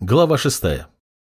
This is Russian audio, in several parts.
Глава 6.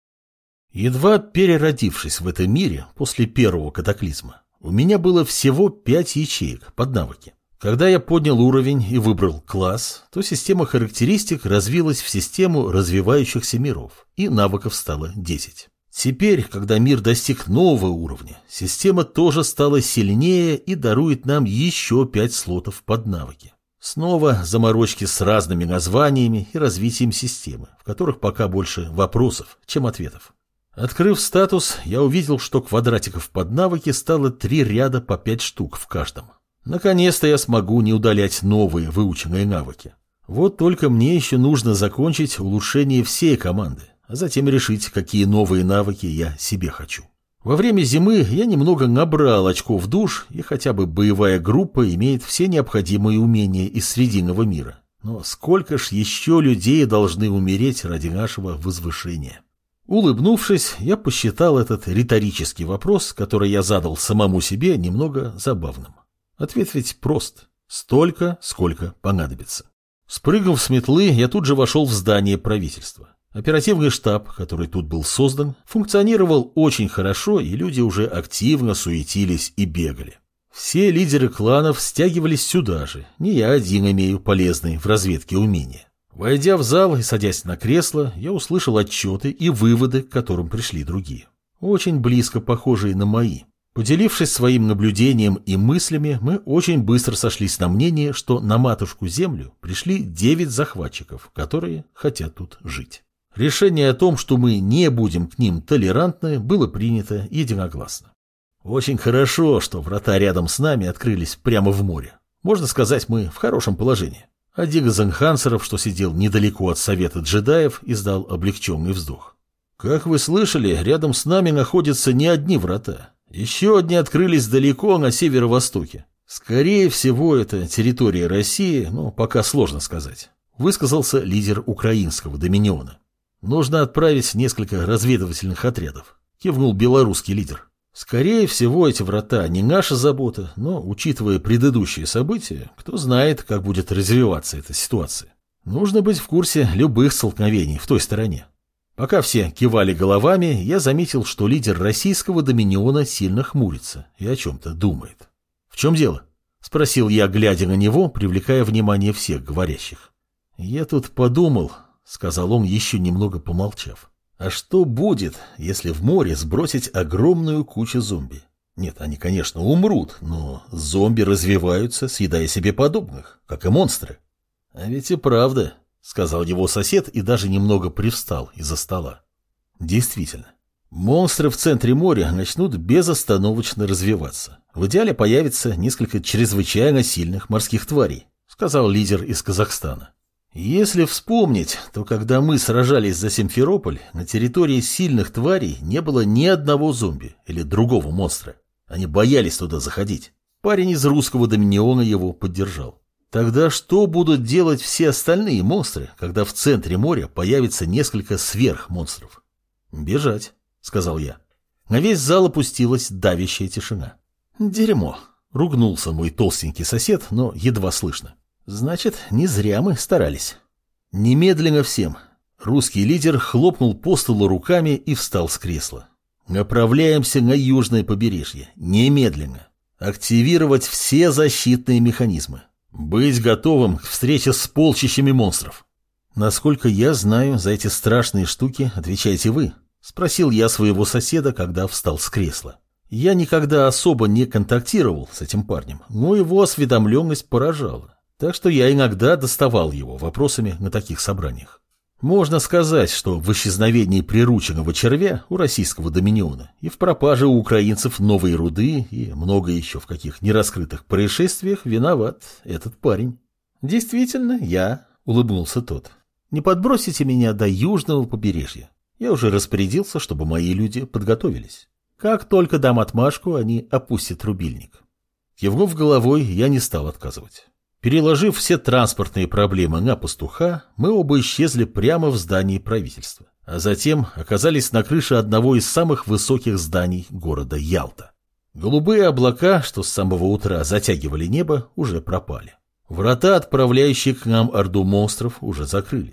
Едва переродившись в этом мире после первого катаклизма, у меня было всего 5 ячеек под навыки. Когда я поднял уровень и выбрал класс, то система характеристик развилась в систему развивающихся миров, и навыков стало 10. Теперь, когда мир достиг нового уровня, система тоже стала сильнее и дарует нам еще 5 слотов под навыки. Снова заморочки с разными названиями и развитием системы, в которых пока больше вопросов, чем ответов. Открыв статус, я увидел, что квадратиков под навыки стало 3 ряда по 5 штук в каждом. Наконец-то я смогу не удалять новые выученные навыки. Вот только мне еще нужно закончить улучшение всей команды, а затем решить, какие новые навыки я себе хочу. Во время зимы я немного набрал очков душ, и хотя бы боевая группа имеет все необходимые умения из Срединного мира. Но сколько ж еще людей должны умереть ради нашего возвышения? Улыбнувшись, я посчитал этот риторический вопрос, который я задал самому себе, немного забавным. Ответ ведь прост. Столько, сколько понадобится. Спрыгнув с метлы, я тут же вошел в здание правительства. Оперативный штаб, который тут был создан, функционировал очень хорошо, и люди уже активно суетились и бегали. Все лидеры кланов стягивались сюда же, не я один имею полезные в разведке умения. Войдя в зал и садясь на кресло, я услышал отчеты и выводы, к которым пришли другие. Очень близко похожие на мои. Поделившись своим наблюдением и мыслями, мы очень быстро сошлись на мнении, что на матушку Землю пришли 9 захватчиков, которые хотят тут жить. Решение о том, что мы не будем к ним толерантны, было принято единогласно. Очень хорошо, что врата рядом с нами открылись прямо в море. Можно сказать, мы в хорошем положении. Один из энхансеров, что сидел недалеко от совета джедаев, издал облегченный вздох. Как вы слышали, рядом с нами находятся не одни врата. Еще одни открылись далеко на северо-востоке. Скорее всего, это территория России, но пока сложно сказать. Высказался лидер украинского доминиона. Нужно отправить несколько разведывательных отрядов, кивнул белорусский лидер. Скорее всего, эти врата не наша забота, но, учитывая предыдущие события, кто знает, как будет развиваться эта ситуация. Нужно быть в курсе любых столкновений в той стороне. Пока все кивали головами, я заметил, что лидер российского доминиона сильно хмурится и о чем-то думает. «В чем дело?» – спросил я, глядя на него, привлекая внимание всех говорящих. «Я тут подумал», — сказал он, еще немного помолчав. «А что будет, если в море сбросить огромную кучу зомби? Нет, они, конечно, умрут, но зомби развиваются, съедая себе подобных, как и монстры». «А ведь и правда», — сказал его сосед и даже немного привстал из-за стола. «Действительно, монстры в центре моря начнут безостановочно развиваться. В идеале появится несколько чрезвычайно сильных морских тварей», — сказал лидер из Казахстана. «Если вспомнить, то когда мы сражались за Симферополь, на территории сильных тварей не было ни одного зомби или другого монстра. Они боялись туда заходить. Парень из русского доминиона его поддержал. Тогда что будут делать все остальные монстры, когда в центре моря появится несколько сверхмонстров?» «Бежать», — сказал я. На весь зал опустилась давящая тишина. «Дерьмо», — ругнулся мой толстенький сосед, но едва слышно. «Значит, не зря мы старались». «Немедленно всем». Русский лидер хлопнул по столу руками и встал с кресла. «Направляемся на южное побережье. Немедленно. Активировать все защитные механизмы. Быть готовым к встрече с полчищами монстров». «Насколько я знаю, за эти страшные штуки отвечаете вы», — спросил я своего соседа, когда встал с кресла. Я никогда особо не контактировал с этим парнем, но его осведомленность поражала. Так что я иногда доставал его вопросами на таких собраниях. Можно сказать, что в исчезновении прирученного червя у российского доминиона и в пропаже у украинцев новой руды и много еще в каких нераскрытых происшествиях виноват этот парень. «Действительно, я», — улыбнулся тот. «Не подбросите меня до южного побережья. Я уже распорядился, чтобы мои люди подготовились. Как только дам отмашку, они опустят рубильник». Кивнув головой, я не стал отказывать. Переложив все транспортные проблемы на пастуха, мы оба исчезли прямо в здании правительства, а затем оказались на крыше одного из самых высоких зданий города Ялта. Голубые облака, что с самого утра затягивали небо, уже пропали. Врата, отправляющие к нам орду монстров, уже закрылись.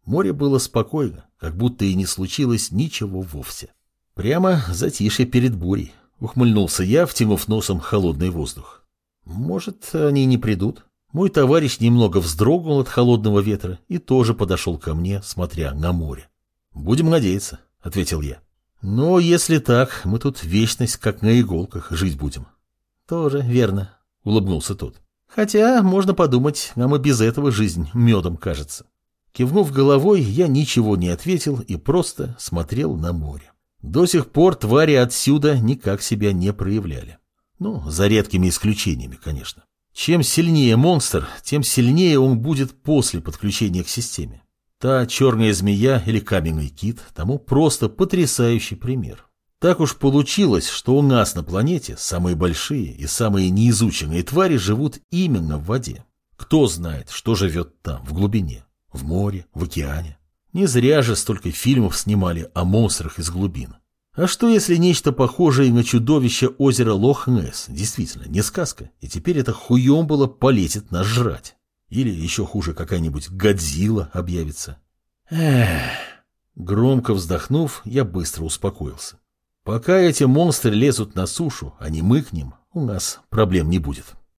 Море было спокойно, как будто и не случилось ничего вовсе. Прямо затишье перед бурей, ухмыльнулся я, втянув носом холодный воздух. Может, они не придут? Мой товарищ немного вздрогнул от холодного ветра и тоже подошел ко мне, смотря на море. «Будем надеяться», — ответил я. «Но если так, мы тут вечность, как на иголках, жить будем». «Тоже верно», — улыбнулся тот. «Хотя, можно подумать, нам и без этого жизнь медом кажется». Кивнув головой, я ничего не ответил и просто смотрел на море. До сих пор твари отсюда никак себя не проявляли. Ну, за редкими исключениями, конечно. Чем сильнее монстр, тем сильнее он будет после подключения к системе. Та черная змея или каменный кит тому просто потрясающий пример. Так уж получилось, что у нас на планете самые большие и самые неизученные твари живут именно в воде. Кто знает, что живет там, в глубине, в море, в океане. Не зря же столько фильмов снимали о монстрах из глубин. А что если нечто похожее на чудовище озера Лох-Несс действительно не сказка, и теперь это хуембало полезет нас жрать? Или еще хуже, какая-нибудь Годзилла объявится? Эх. Громко вздохнув, я быстро успокоился. Пока эти монстры лезут на сушу, а не мы к ним, у нас проблем не будет.